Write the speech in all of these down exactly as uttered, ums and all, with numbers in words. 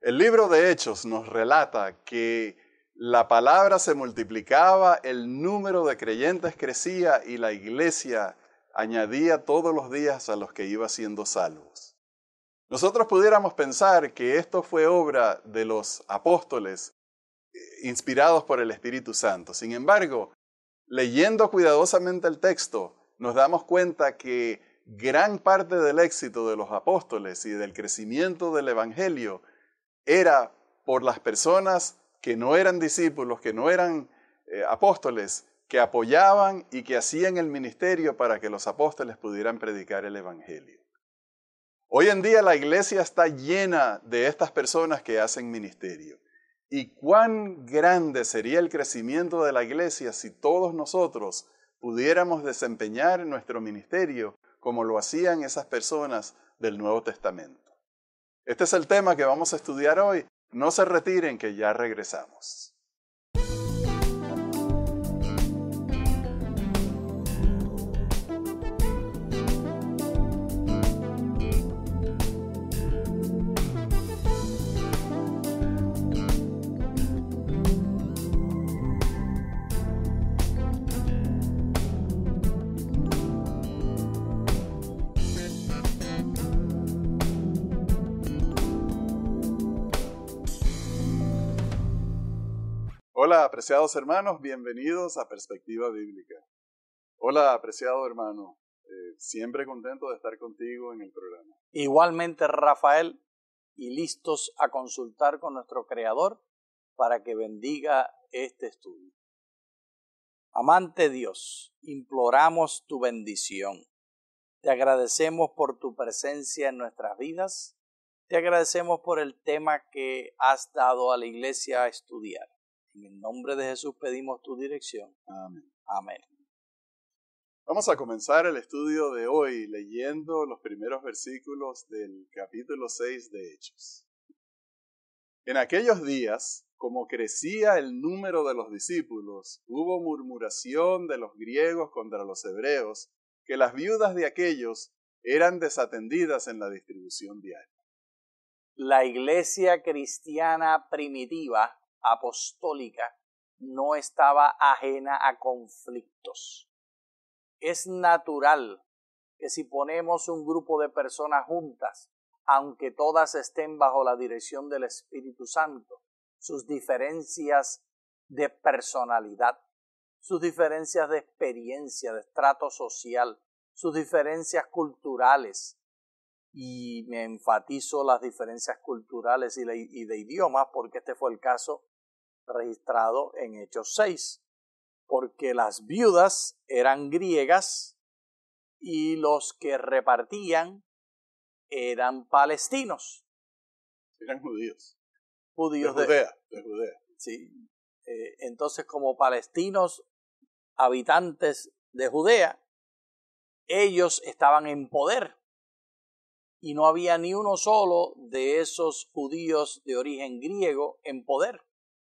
El libro de Hechos nos relata que la palabra se multiplicaba, el número de creyentes crecía y la iglesia añadía todos los días a los que iba siendo salvos. Nosotros pudiéramos pensar que esto fue obra de los apóstoles inspirados por el Espíritu Santo. Sin embargo, leyendo cuidadosamente el texto, nos damos cuenta que gran parte del éxito de los apóstoles y del crecimiento del evangelio era por las personas que no eran discípulos, que no eran eh, apóstoles, que apoyaban y que hacían el ministerio para que los apóstoles pudieran predicar el evangelio. Hoy en día la iglesia está llena de estas personas que hacen ministerio. ¿Y cuán grande sería el crecimiento de la iglesia si todos nosotros pudiéramos desempeñar nuestro ministerio como lo hacían esas personas del Nuevo Testamento? Este es el tema que vamos a estudiar hoy. No se retiren, que ya regresamos. Hola, apreciados hermanos, bienvenidos a Perspectiva Bíblica. Hola, apreciado hermano, eh, siempre contento de estar contigo en el programa. Igualmente, Rafael, y listos a consultar con nuestro Creador para que bendiga este estudio. Amante Dios, imploramos tu bendición. Te agradecemos por tu presencia en nuestras vidas. Te agradecemos por el tema que has dado a la iglesia a estudiar. En el nombre de Jesús pedimos tu dirección. Amén. Amén. Vamos a comenzar el estudio de hoy leyendo los primeros versículos del capítulo seis de Hechos. En aquellos días, como crecía el número de los discípulos, hubo murmuración de los griegos contra los hebreos, que las viudas de aquellos eran desatendidas en la distribución diaria. La iglesia cristiana primitiva apostólica no estaba ajena a conflictos. Es natural que si ponemos un grupo de personas juntas, aunque todas estén bajo la dirección del Espíritu Santo, sus diferencias de personalidad, sus diferencias de experiencia, de estrato social, sus diferencias culturales, y me enfatizo las diferencias culturales y de idiomas porque este fue el caso registrado en Hechos seis, porque las viudas eran griegas y los que repartían eran palestinos. Eran judíos. Judíos de Judea. De, de Judea. Sí. Eh, entonces, como palestinos, habitantes de Judea, ellos estaban en poder y no había ni uno solo de esos judíos de origen griego en poder.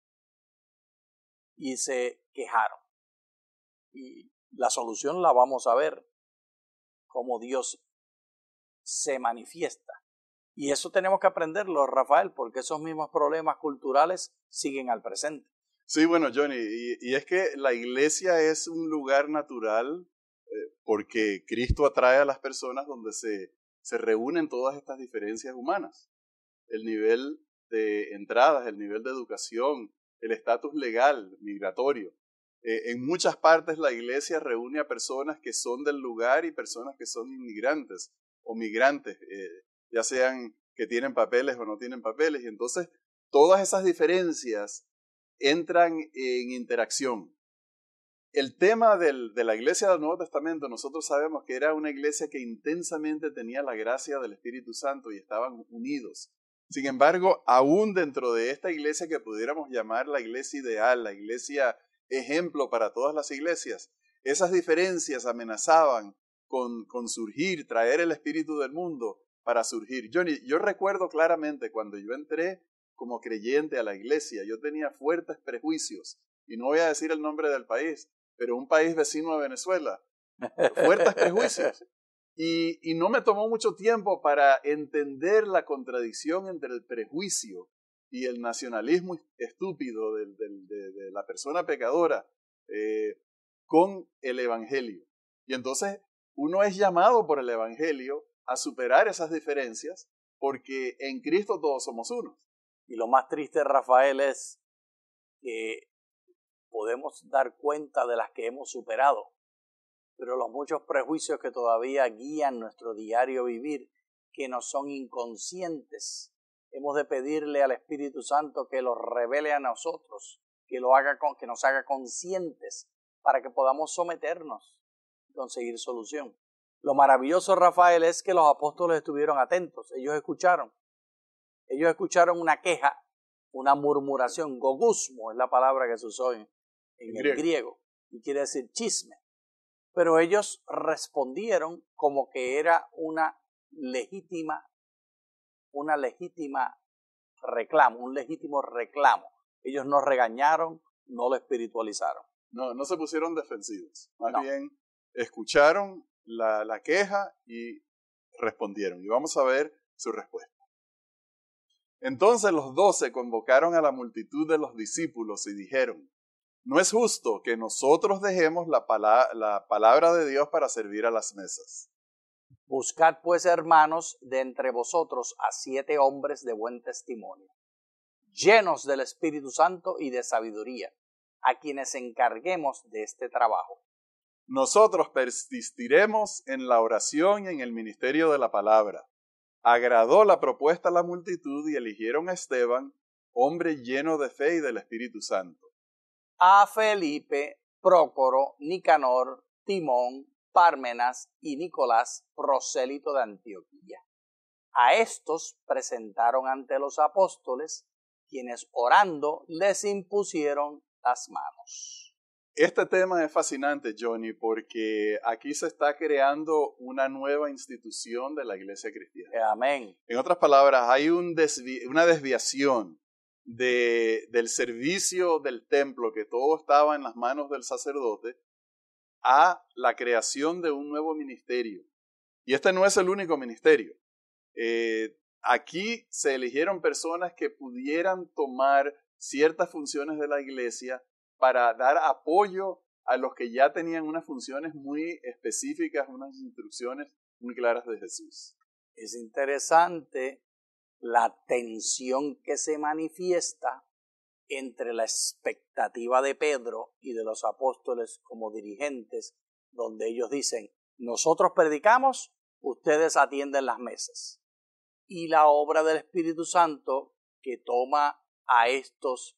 Y se quejaron. Y la solución la vamos a ver, cómo Dios se manifiesta. Y eso tenemos que aprenderlo, Rafael, porque esos mismos problemas culturales siguen al presente. Sí, bueno, Johnny, y, y es que la iglesia es un lugar natural eh, porque Cristo atrae a las personas donde se, se reúnen todas estas diferencias humanas. El nivel de entradas, el nivel de educación, el estatus legal, migratorio. Eh, en muchas partes la iglesia reúne a personas que son del lugar y personas que son inmigrantes o migrantes, eh, ya sean que tienen papeles o no tienen papeles. Y entonces todas esas diferencias entran en interacción. El tema del, de la iglesia del Nuevo Testamento, nosotros sabemos que era una iglesia que intensamente tenía la gracia del Espíritu Santo y estaban unidos. Sin embargo, aún dentro de esta iglesia que pudiéramos llamar la iglesia ideal, la iglesia ejemplo para todas las iglesias, esas diferencias amenazaban con, con surgir, traer el espíritu del mundo para surgir. Johnny, yo recuerdo claramente cuando yo entré como creyente a la iglesia, yo tenía fuertes prejuicios, y no voy a decir el nombre del país, pero un país vecino a Venezuela, fuertes prejuicios. Y, y no me tomó mucho tiempo para entender la contradicción entre el prejuicio y el nacionalismo estúpido de, de, de, de la persona pecadora eh, con el Evangelio. Y entonces uno es llamado por el Evangelio a superar esas diferencias porque en Cristo todos somos uno. Y lo más triste, Rafael, es que podemos dar cuenta de las que hemos superado, pero los muchos prejuicios que todavía guían nuestro diario vivir, que nos son inconscientes, hemos de pedirle al Espíritu Santo que los revele a nosotros, que, lo haga con, que nos haga conscientes para que podamos someternos y conseguir solución. Lo maravilloso, Rafael, es que los apóstoles estuvieron atentos, ellos escucharon. Ellos escucharon una queja, una murmuración, gogusmo es la palabra que se usó en, en el griego. griego, y quiere decir chisme. Pero ellos respondieron como que era una legítima, una legítima reclamo, un legítimo reclamo. Ellos no regañaron, no lo espiritualizaron. No, no se pusieron defensivos, más no. bien escucharon la, la queja y respondieron. Y vamos a ver su respuesta. Entonces los doce convocaron a la multitud de los discípulos y dijeron: no es justo que nosotros dejemos la, pala- la palabra de Dios para servir a las mesas. Buscad pues, hermanos, de entre vosotros a siete hombres de buen testimonio, llenos del Espíritu Santo y de sabiduría, a quienes encarguemos de este trabajo. Nosotros persistiremos en la oración y en el ministerio de la palabra. Agradó la propuesta a la multitud y eligieron a Esteban, hombre lleno de fe y del Espíritu Santo. A Felipe, Prócoro, Nicanor, Timón, Pármenas y Nicolás, prosélito de Antioquía. A estos presentaron ante los apóstoles, quienes orando les impusieron las manos. Este tema es fascinante, Johnny, porque aquí se está creando una nueva institución de la iglesia cristiana. Amén. En otras palabras, hay un desvi- una desviación de, del servicio del templo, que todo estaba en las manos del sacerdote, a la creación de un nuevo ministerio. Y este no es el único ministerio. Eh, aquí se eligieron personas que pudieran tomar ciertas funciones de la iglesia para dar apoyo a los que ya tenían unas funciones muy específicas, unas instrucciones muy claras de Jesús. Es interesante la tensión que se manifiesta entre la expectativa de Pedro y de los apóstoles como dirigentes, donde ellos dicen: nosotros predicamos, ustedes atienden las mesas. Y la obra del Espíritu Santo, que toma a estos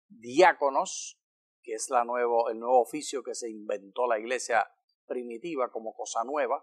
diáconos, que es la nuevo, el nuevo oficio que se inventó la iglesia primitiva como cosa nueva,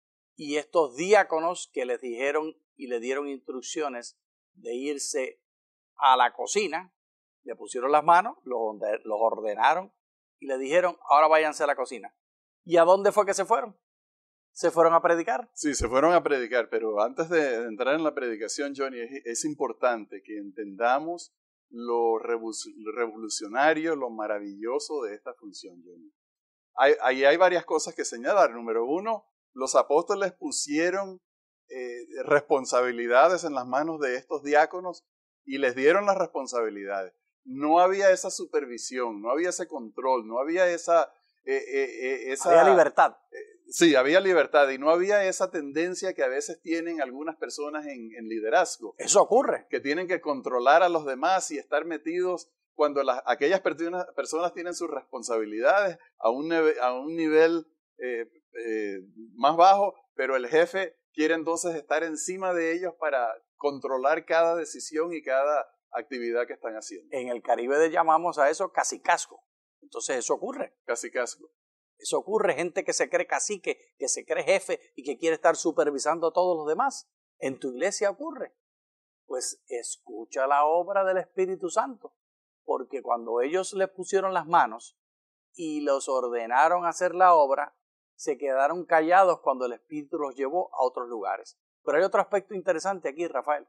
y estos diáconos que les dijeron y le dieron instrucciones de irse a la cocina, le pusieron las manos, los ordenaron y le dijeron: ahora váyanse a la cocina. ¿Y a dónde fue que se fueron? ¿Se fueron a predicar? Sí, se fueron a predicar, pero antes de entrar en la predicación, Johnny, es, es importante que entendamos lo revolucionario, lo maravilloso de esta función, Johnny. Hay, hay, hay varias cosas que señalar. Número uno, los apóstoles pusieron eh, responsabilidades en las manos de estos diáconos y les dieron las responsabilidades. No había esa supervisión, no había ese control, no había esa... Eh, eh, esa había libertad. Eh, sí, había libertad y no había esa tendencia que a veces tienen algunas personas en, en liderazgo. Eso ocurre. Que tienen que controlar a los demás y estar metidos cuando las, aquellas personas, personas tienen sus responsabilidades a un, neve, a un nivel eh, eh, más bajo, pero el jefe quiere entonces estar encima de ellos para controlar cada decisión y cada actividad que están haciendo. En el Caribe le llamamos a eso cacicazgo. Entonces eso ocurre. Cacicazgo. Eso ocurre, gente que se cree cacique, que se cree jefe y que quiere estar supervisando a todos los demás. En tu iglesia ocurre. Pues escucha la obra del Espíritu Santo, porque cuando ellos les pusieron las manos y los ordenaron hacer la obra, se quedaron callados cuando el Espíritu los llevó a otros lugares. Pero hay otro aspecto interesante aquí, Rafael.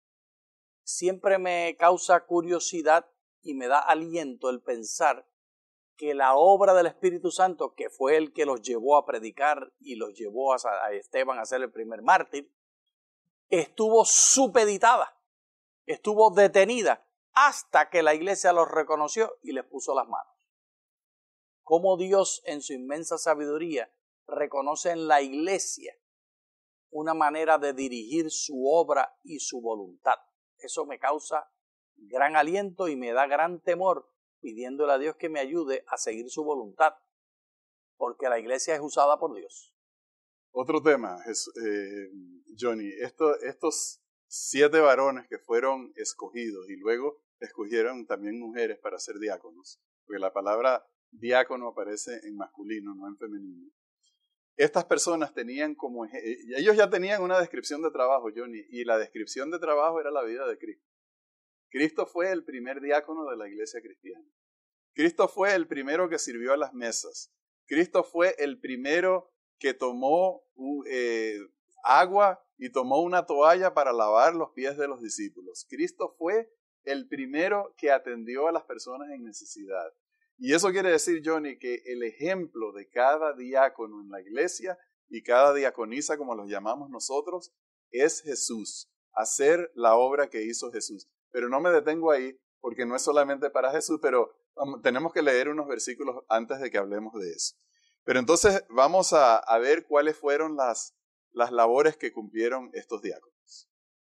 Siempre me causa curiosidad y me da aliento el pensar que la obra del Espíritu Santo, que fue el que los llevó a predicar y los llevó a Esteban a ser el primer mártir, estuvo supeditada estuvo detenida hasta que la iglesia los reconoció y les puso las manos. Cómo Dios en su inmensa sabiduría reconoce en la iglesia una manera de dirigir su obra y su voluntad. Eso me causa gran aliento y me da gran temor, pidiéndole a Dios que me ayude a seguir su voluntad, porque la iglesia es usada por Dios. Otro tema, es, eh, Johnny, esto, estos siete varones que fueron escogidos y luego escogieron también mujeres para ser diáconos, porque la palabra diácono aparece en masculino, no en femenino. Estas personas tenían como, ellos ya tenían una descripción de trabajo, Johnny, y la descripción de trabajo era la vida de Cristo. Cristo fue el primer diácono de la iglesia cristiana. Cristo fue el primero que sirvió a las mesas. Cristo fue el primero que tomó eh, agua y tomó una toalla para lavar los pies de los discípulos. Cristo fue el primero que atendió a las personas en necesidad. Y eso quiere decir, Johnny, que el ejemplo de cada diácono en la iglesia y cada diaconisa, como los llamamos nosotros, es Jesús, hacer la obra que hizo Jesús. Pero no me detengo ahí, porque no es solamente para Jesús, pero um, tenemos que leer unos versículos antes de que hablemos de eso. Pero entonces vamos a, a ver cuáles fueron las, las labores que cumplieron estos diáconos.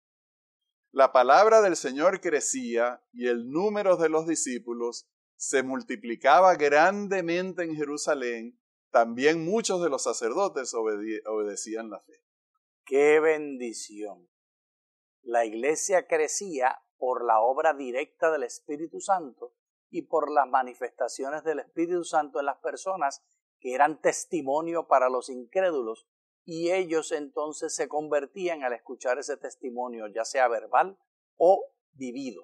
La palabra del Señor crecía y el número de los discípulos se multiplicaba grandemente en Jerusalén. También muchos de los sacerdotes obede- obedecían la fe. ¡Qué bendición! La iglesia crecía por la obra directa del Espíritu Santo y por las manifestaciones del Espíritu Santo en las personas que eran testimonio para los incrédulos, y ellos entonces se convertían al escuchar ese testimonio, ya sea verbal o vivido.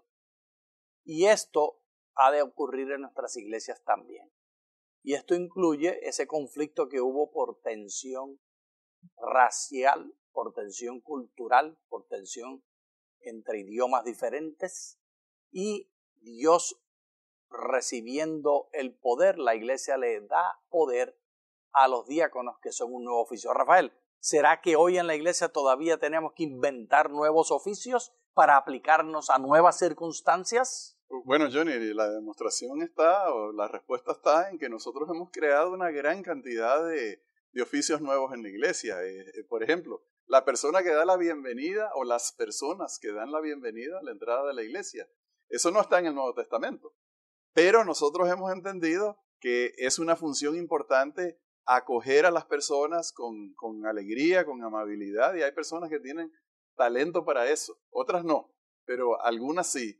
Y esto ha de ocurrir en nuestras iglesias también. Y esto incluye ese conflicto que hubo por tensión racial, por tensión cultural, por tensión entre idiomas diferentes, y Dios recibiendo el poder, la iglesia le da poder a los diáconos, que son un nuevo oficio. Rafael, ¿será que hoy en la iglesia todavía tenemos que inventar nuevos oficios para aplicarnos a nuevas circunstancias? Bueno, Johnny, la demostración está, o la respuesta está en que nosotros hemos creado una gran cantidad de, de oficios nuevos en la iglesia. Eh, eh, por ejemplo, la persona que da la bienvenida o las personas que dan la bienvenida a la entrada de la iglesia. Eso no está en el Nuevo Testamento. Pero nosotros hemos entendido que es una función importante acoger a las personas con, con alegría, con amabilidad, y hay personas que tienen talento para eso, otras no, pero algunas sí.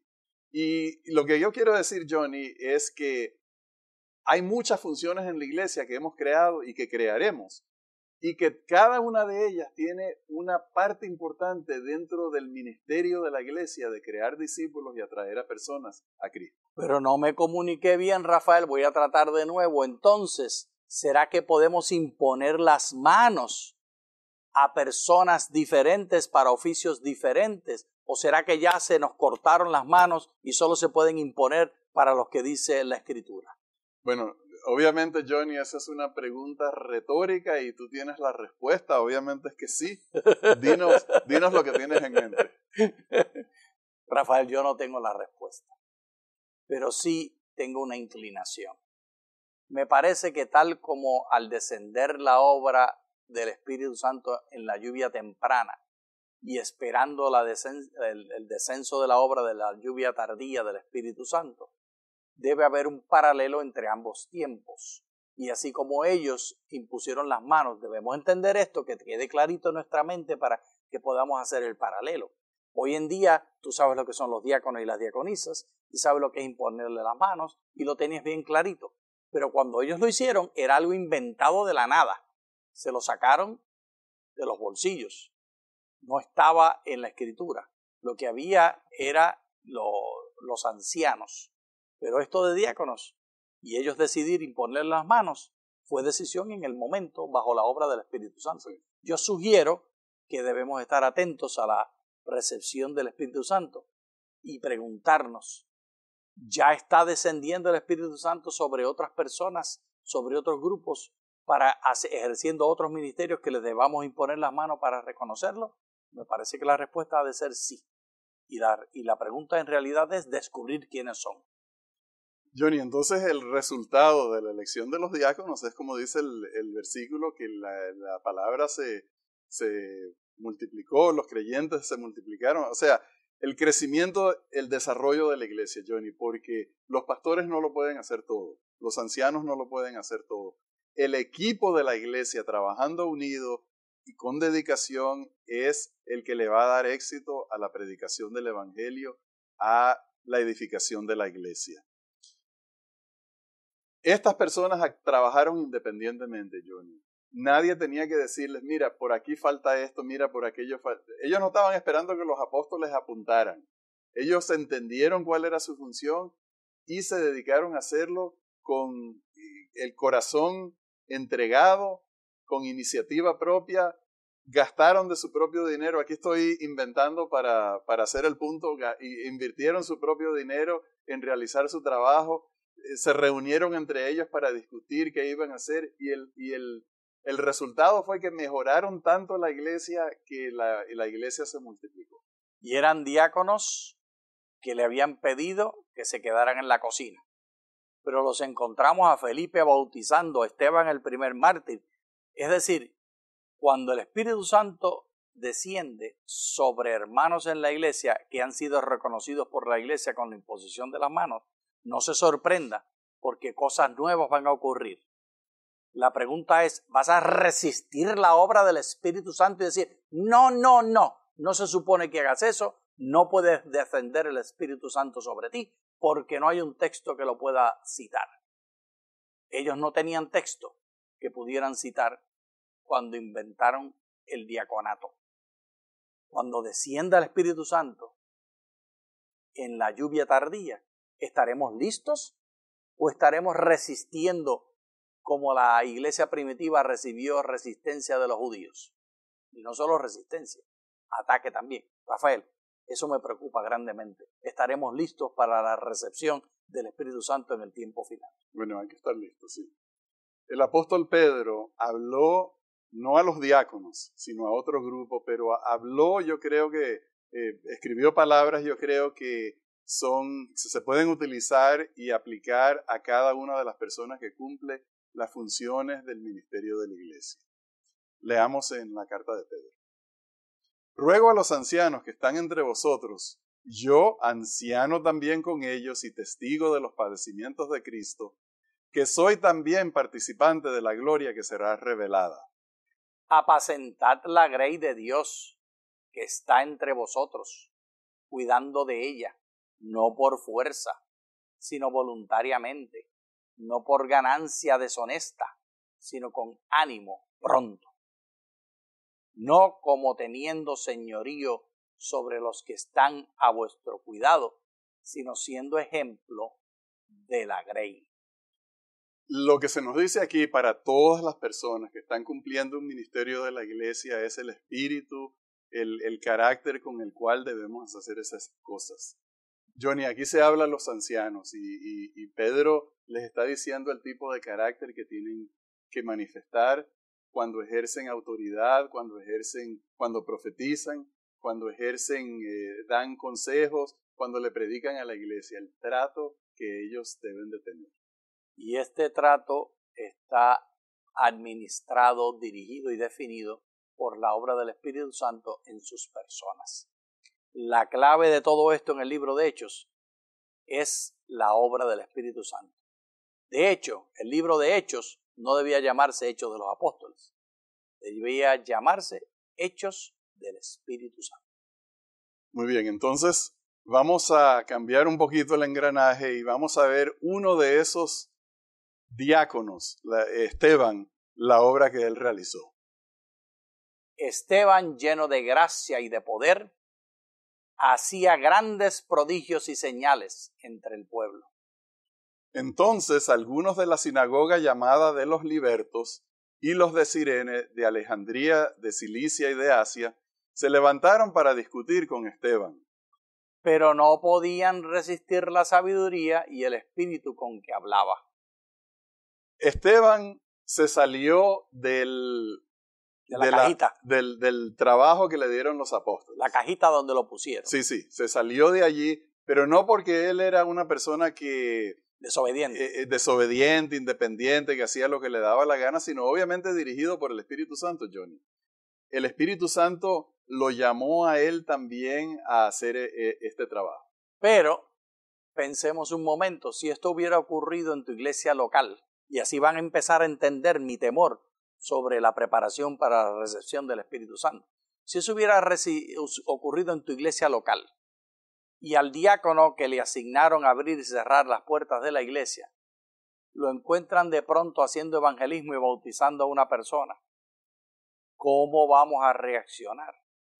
Y lo que yo quiero decir, Johnny, es que hay muchas funciones en la iglesia que hemos creado y que crearemos, y que cada una de ellas tiene una parte importante dentro del ministerio de la iglesia de crear discípulos y atraer a personas a Cristo. Pero no me comuniqué bien, Rafael, voy a tratar de nuevo. Entonces, ¿será que podemos imponer las manos a personas diferentes para oficios diferentes? ¿O será que ya se nos cortaron las manos y solo se pueden imponer para los que dice la Escritura? Bueno, obviamente, Johnny, esa es una pregunta retórica y tú tienes la respuesta. Obviamente es que sí. Dinos, dinos lo que tienes en mente. Rafael, yo no tengo la respuesta, pero sí tengo una inclinación. Me parece que tal como al descender la obra del Espíritu Santo en la lluvia temprana y esperando la descen- el, el descenso de la obra de la lluvia tardía del Espíritu Santo, debe haber un paralelo entre ambos tiempos. Y así como ellos impusieron las manos, debemos entender esto, que quede clarito en nuestra mente para que podamos hacer el paralelo. Hoy en día tú sabes lo que son los diáconos y las diaconisas y sabes lo que es imponerle las manos y lo tenías bien clarito. Pero cuando ellos lo hicieron era algo inventado de la nada. Se lo sacaron de los bolsillos. No estaba en la Escritura. Lo que había era lo, los ancianos. Pero esto de diáconos y ellos decidir imponer las manos fue decisión en el momento bajo la obra del Espíritu Santo. Yo sugiero que debemos estar atentos a la recepción del Espíritu Santo y preguntarnos, ¿ya está descendiendo el Espíritu Santo sobre otras personas, sobre otros grupos, para hacer, ejerciendo otros ministerios que les debamos imponer las manos para reconocerlo? Me parece que la respuesta ha de ser sí. Y la, y la pregunta en realidad es descubrir quiénes son. Johnny, entonces el resultado de la elección de los diáconos es como dice el, el versículo, que la, la palabra se, se multiplicó, los creyentes se multiplicaron. O sea, el crecimiento, el desarrollo de la iglesia, Johnny, porque los pastores no lo pueden hacer todo, los ancianos no lo pueden hacer todo. El equipo de la iglesia trabajando unido y con dedicación es el que le va a dar éxito a la predicación del evangelio, a la edificación de la iglesia. Estas personas trabajaron independientemente, Johnny. Nadie tenía que decirles, mira, por aquí falta esto, mira, por aquello falta. Ellos no estaban esperando que los apóstoles apuntaran. Ellos entendieron cuál era su función y se dedicaron a hacerlo con el corazón entregado, con iniciativa propia. Gastaron de su propio dinero. Aquí estoy inventando para, para hacer el punto. Invirtieron su propio dinero en realizar su trabajo. Se reunieron entre ellos para discutir qué iban a hacer y el, y el, el resultado fue que mejoraron tanto la iglesia que la, la iglesia se multiplicó. Y eran diáconos que le habían pedido que se quedaran en la cocina. Pero los encontramos a Felipe bautizando a Esteban el primer mártir. Es decir, cuando el Espíritu Santo desciende sobre hermanos en la iglesia que han sido reconocidos por la iglesia con la imposición de las manos, no se sorprenda, porque cosas nuevas van a ocurrir. La pregunta es, ¿vas a resistir la obra del Espíritu Santo y decir, no, no, no, no se supone que hagas eso, no puedes descender el Espíritu Santo sobre ti, porque no hay un texto que lo pueda citar? Ellos no tenían texto que pudieran citar cuando inventaron el diaconato. Cuando descienda el Espíritu Santo en la lluvia tardía, ¿estaremos listos o estaremos resistiendo como la iglesia primitiva recibió resistencia de los judíos? Y no solo resistencia, ataque también. Rafael, eso me preocupa grandemente. ¿Estaremos listos para la recepción del Espíritu Santo en el tiempo final? Bueno, hay que estar listos, sí. El apóstol Pedro habló no a los diáconos, sino a otro grupo, pero habló, yo creo que, eh, escribió palabras, yo creo que son, se pueden utilizar y aplicar a cada una de las personas que cumple las funciones del ministerio de la iglesia. Leamos en la carta de Pedro. Ruego a los ancianos que están entre vosotros, yo, anciano también con ellos y testigo de los padecimientos de Cristo, que soy también participante de la gloria que será revelada. Apacentad la grey de Dios que está entre vosotros, cuidando de ella, no por fuerza, sino voluntariamente, no por ganancia deshonesta, sino con ánimo pronto, no como teniendo señorío sobre los que están a vuestro cuidado, sino siendo ejemplo de la grey. Lo que se nos dice aquí para todas las personas que están cumpliendo un ministerio de la iglesia es el espíritu, el, el carácter con el cual debemos hacer esas cosas. Johnny, aquí se habla a los ancianos y, y, y Pedro les está diciendo el tipo de carácter que tienen que manifestar cuando ejercen autoridad, cuando ejercen, cuando profetizan, cuando ejercen, eh, dan consejos, cuando le predican a la iglesia, el trato que ellos deben de tener. Y este trato está administrado, dirigido y definido por la obra del Espíritu Santo en sus personas. La clave de todo esto en el libro de Hechos es la obra del Espíritu Santo. De hecho, el libro de Hechos no debía llamarse Hechos de los Apóstoles, debía llamarse Hechos del Espíritu Santo. Muy bien, entonces vamos a cambiar un poquito el engranaje y vamos a ver uno de esos diáconos, Esteban, la obra que él realizó. Esteban, lleno de gracia y de poder, hacía grandes prodigios y señales entre el pueblo. Entonces algunos de la sinagoga llamada de los libertos y los de Cirene, de Alejandría, de Cilicia y de Asia, se levantaron para discutir con Esteban. Pero no podían resistir la sabiduría y el espíritu con que hablaba. Esteban se salió del, De la de cajita. del, del trabajo que le dieron los apóstoles. La cajita donde lo pusieron. Sí, sí, se salió de allí, pero no porque él era una persona que... Desobediente. Eh, desobediente, independiente, que hacía lo que le daba la gana, sino obviamente dirigido por el Espíritu Santo, Johnny. El Espíritu Santo lo llamó a él también a hacer eh, este trabajo. Pero pensemos un momento, si esto hubiera ocurrido en tu iglesia local, y así van a empezar a entender mi temor sobre la preparación para la recepción del Espíritu Santo. Si eso hubiera ocurrido en tu iglesia local, y al diácono que le asignaron abrir y cerrar las puertas de la iglesia, lo encuentran de pronto haciendo evangelismo y bautizando a una persona, ¿cómo vamos a reaccionar?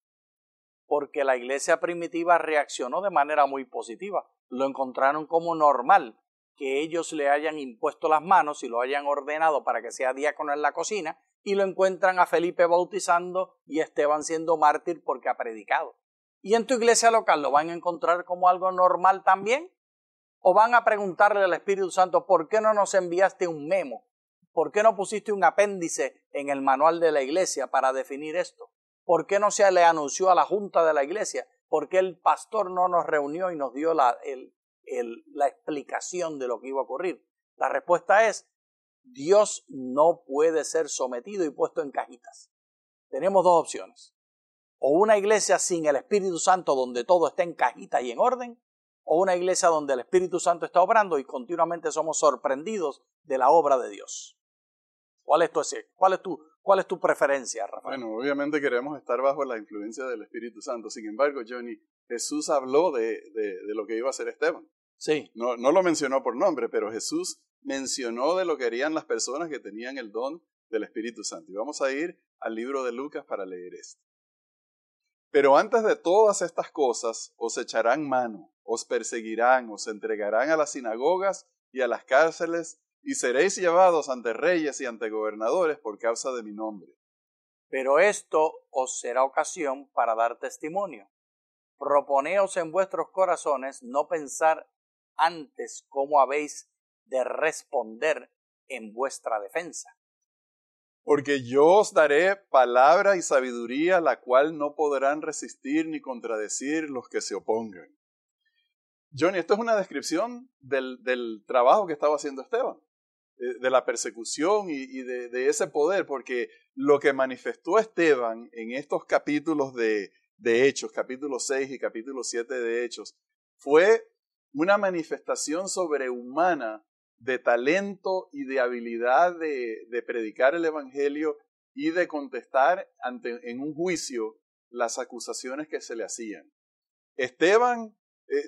Porque la iglesia primitiva reaccionó de manera muy positiva. Lo encontraron como normal que ellos le hayan impuesto las manos y lo hayan ordenado para que sea diácono en la cocina, y lo encuentran a Felipe bautizando y Esteban siendo mártir porque ha predicado. ¿Y en tu iglesia local lo van a encontrar como algo normal también? ¿O van a preguntarle al Espíritu Santo, ¿por qué no nos enviaste un memo? ¿Por qué no pusiste un apéndice en el manual de la iglesia para definir esto? ¿Por qué no se le anunció a la junta de la iglesia? ¿Por qué el pastor no nos reunió y nos dio la, el, el, la explicación de lo que iba a ocurrir? La respuesta es, Dios no puede ser sometido y puesto en cajitas. Tenemos dos opciones. O una iglesia sin el Espíritu Santo donde todo está en cajita y en orden, o una iglesia donde el Espíritu Santo está obrando y continuamente somos sorprendidos de la obra de Dios. ¿Cuál es tu, cuál es tu, cuál es tu preferencia, Rafael? Bueno, obviamente queremos estar bajo la influencia del Espíritu Santo. Sin embargo, Johnny, Jesús habló de, de, de lo que iba a hacer Esteban. Sí. No, no lo mencionó por nombre, pero Jesús mencionó de lo que harían las personas que tenían el don del Espíritu Santo. Y vamos a ir al libro de Lucas para leer esto. Pero antes de todas estas cosas, os echarán mano, os perseguirán, os entregarán a las sinagogas y a las cárceles, y seréis llevados ante reyes y ante gobernadores por causa de mi nombre. Pero esto os será ocasión para dar testimonio. Proponeos en vuestros corazones no pensar antes cómo habéis de responder en vuestra defensa. Porque yo os daré palabra y sabiduría, la cual no podrán resistir ni contradecir los que se opongan. Johnny, esto es una descripción del, del trabajo que estaba haciendo Esteban, de la persecución y, y de, de ese poder, porque lo que manifestó Esteban en estos capítulos de, de Hechos, capítulo seis y capítulo siete de Hechos, fue una manifestación sobrehumana de talento y de habilidad de, de predicar el evangelio y de contestar ante, en un juicio las acusaciones que se le hacían. Esteban, eh,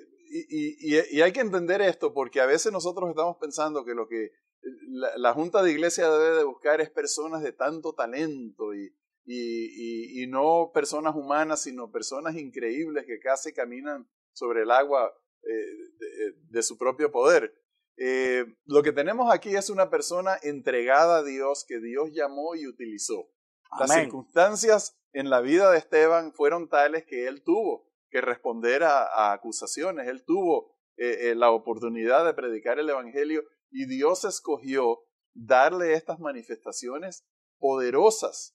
y, y, y hay que entender esto porque a veces nosotros estamos pensando que lo que la, la Junta de Iglesia debe de buscar es personas de tanto talento y, y, y, y no personas humanas, sino personas increíbles que casi caminan sobre el agua eh, de, de su propio poder. Eh, lo que tenemos aquí es una persona entregada a Dios que Dios llamó y utilizó. Amén. Las circunstancias en la vida de Esteban fueron tales que él tuvo que responder a, a acusaciones, él tuvo eh, eh, la oportunidad de predicar el evangelio y Dios escogió darle estas manifestaciones poderosas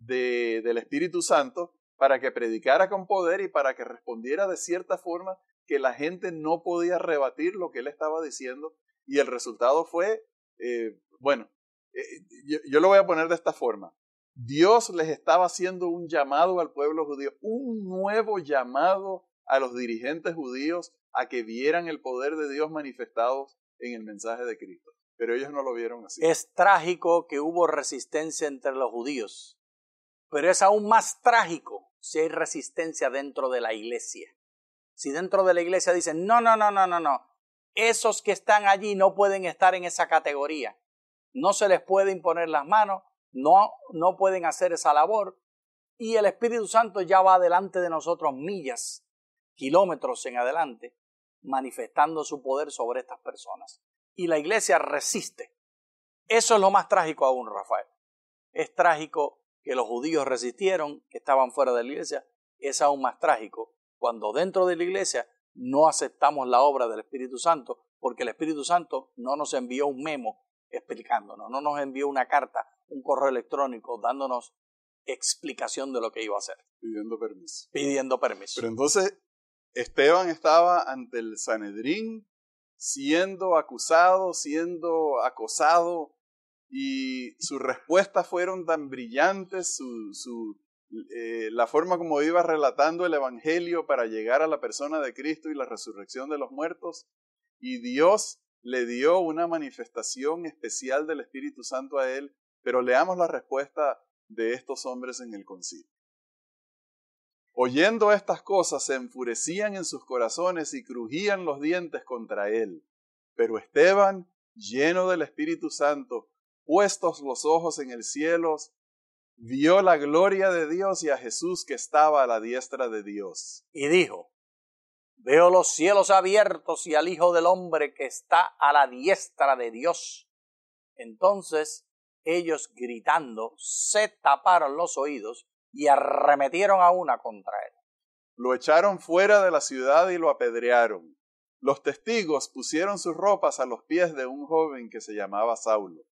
de, del Espíritu Santo para que predicara con poder y para que respondiera de cierta forma que la gente no podía rebatir lo que él estaba diciendo. Y el resultado fue, eh, bueno, eh, yo, yo lo voy a poner de esta forma. Dios les estaba haciendo un llamado al pueblo judío, un nuevo llamado a los dirigentes judíos a que vieran el poder de Dios manifestados en el mensaje de Cristo. Pero ellos no lo vieron así. Es trágico que hubo resistencia entre los judíos, pero es aún más trágico si hay resistencia dentro de la iglesia. Si dentro de la iglesia dicen, no, no, no, no, no, no. Esos que están allí no pueden estar en esa categoría. No se les puede imponer las manos, no, no pueden hacer esa labor. Y el Espíritu Santo ya va delante de nosotros millas, kilómetros en adelante, manifestando su poder sobre estas personas. Y la iglesia resiste. Eso es lo más trágico aún, Rafael. Es trágico que los judíos resistieron, que estaban fuera de la iglesia. Es aún más trágico cuando dentro de la iglesia no aceptamos la obra del Espíritu Santo, porque el Espíritu Santo no nos envió un memo explicándonos, no nos envió una carta, un correo electrónico dándonos explicación de lo que iba a hacer. Pidiendo permiso. Pidiendo permiso. Pero entonces Esteban estaba ante el Sanedrín siendo acusado, siendo acosado, y sus respuestas fueron tan brillantes, su, su, eh, la forma como iba relatando el Evangelio para llegar a la persona de Cristo y la resurrección de los muertos, y Dios le dio una manifestación especial del Espíritu Santo a él, pero leamos la respuesta de estos hombres en el concilio. Oyendo estas cosas, se enfurecían en sus corazones y crujían los dientes contra él. Pero Esteban, lleno del Espíritu Santo, puestos los ojos en el cielo, vio la gloria de Dios y a Jesús que estaba a la diestra de Dios. Y dijo, veo los cielos abiertos y al Hijo del Hombre que está a la diestra de Dios. Entonces ellos, gritando, se taparon los oídos y arremetieron a una contra él. Lo echaron fuera de la ciudad y lo apedrearon. Los testigos pusieron sus ropas a los pies de un joven que se llamaba Saulo.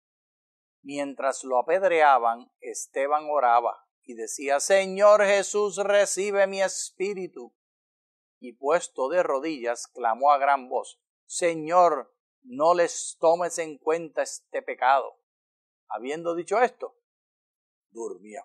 Mientras lo apedreaban, Esteban oraba y decía, Señor Jesús, recibe mi espíritu. Y puesto de rodillas, clamó a gran voz, Señor, no les tomes en cuenta este pecado. Habiendo dicho esto, durmió.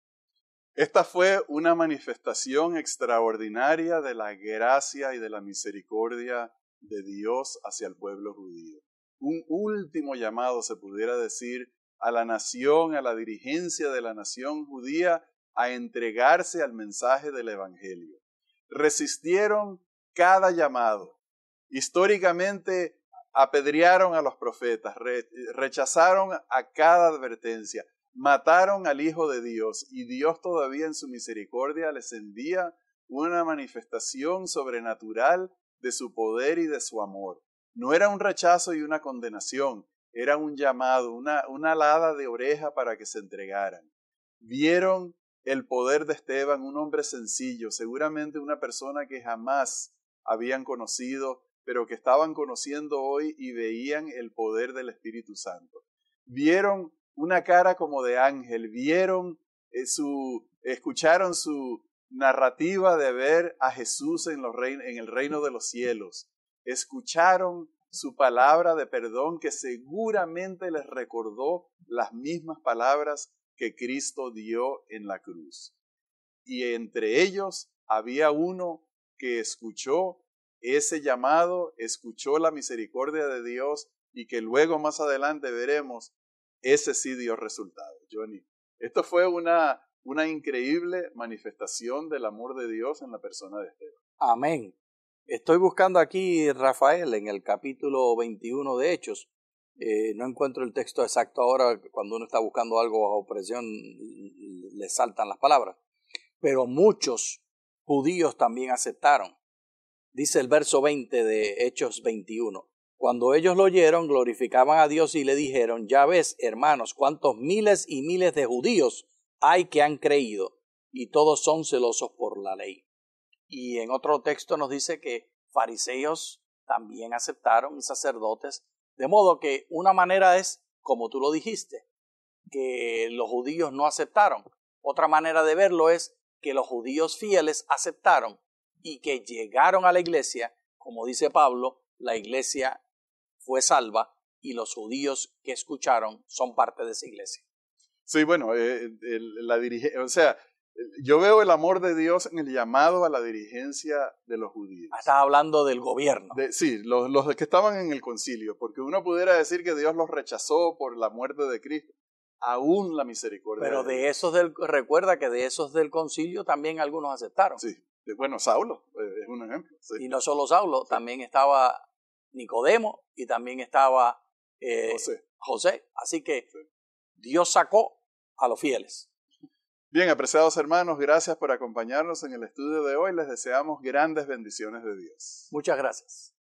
Esta fue una manifestación extraordinaria de la gracia y de la misericordia de Dios hacia el pueblo judío. Un último llamado, se pudiera decir, a la nación, a la dirigencia de la nación judía, a entregarse al mensaje del Evangelio. Resistieron cada llamado. Históricamente apedrearon a los profetas, re- rechazaron a cada advertencia. Mataron al Hijo de Dios y Dios todavía en su misericordia les envía una manifestación sobrenatural de su poder y de su amor. No era un rechazo y una condenación, era un llamado, una, una alada de oreja para que se entregaran. Vieron el poder de Esteban, un hombre sencillo, seguramente una persona que jamás habían conocido, pero que estaban conociendo hoy y veían el poder del Espíritu Santo. Vieron una cara como de ángel, vieron eh, su, escucharon su narrativa de ver a Jesús en, los rein, en el reino de los cielos, escucharon su palabra de perdón que seguramente les recordó las mismas palabras que Cristo dio en la cruz. Y entre ellos había uno que escuchó ese llamado, escuchó la misericordia de Dios y que luego más adelante veremos. Ese sí dio resultado, Johnny. Esto fue una, una increíble manifestación del amor de Dios en la persona de Esteban. Amén. Estoy buscando aquí, Rafael, en el capítulo veintiuno de Hechos. Eh, no encuentro el texto exacto ahora. Cuando uno está buscando algo bajo presión, le saltan las palabras. Pero muchos judíos también aceptaron. Dice el verso veinte de Hechos veintiuno. Cuando ellos lo oyeron, glorificaban a Dios y le dijeron, ya ves, hermanos, cuántos miles y miles de judíos hay que han creído, y todos son celosos por la ley. Y en otro texto nos dice que fariseos también aceptaron y sacerdotes, de modo que una manera es, como tú lo dijiste, que los judíos no aceptaron. Otra manera de verlo es que los judíos fieles aceptaron y que llegaron a la iglesia, como dice Pablo, la iglesia fue salva y los judíos que escucharon son parte de esa iglesia. Sí, bueno, eh, el, la dirige, o sea, yo veo el amor de Dios en el llamado a la dirigencia de los judíos. Estás hablando del gobierno. De, sí, los, los que estaban en el concilio, porque uno pudiera decir que Dios los rechazó por la muerte de Cristo. Aún la misericordia. Pero de, de esos del, recuerda que de esos del concilio también algunos aceptaron. Sí, bueno, Saulo eh, es un ejemplo. Sí. Y no solo Saulo, sí. También estaba Nicodemo y también estaba eh, José. José. Así que sí. Dios sacó a los fieles. Bien, apreciados hermanos, gracias por acompañarnos en el estudio de hoy. Les deseamos grandes bendiciones de Dios. Muchas gracias.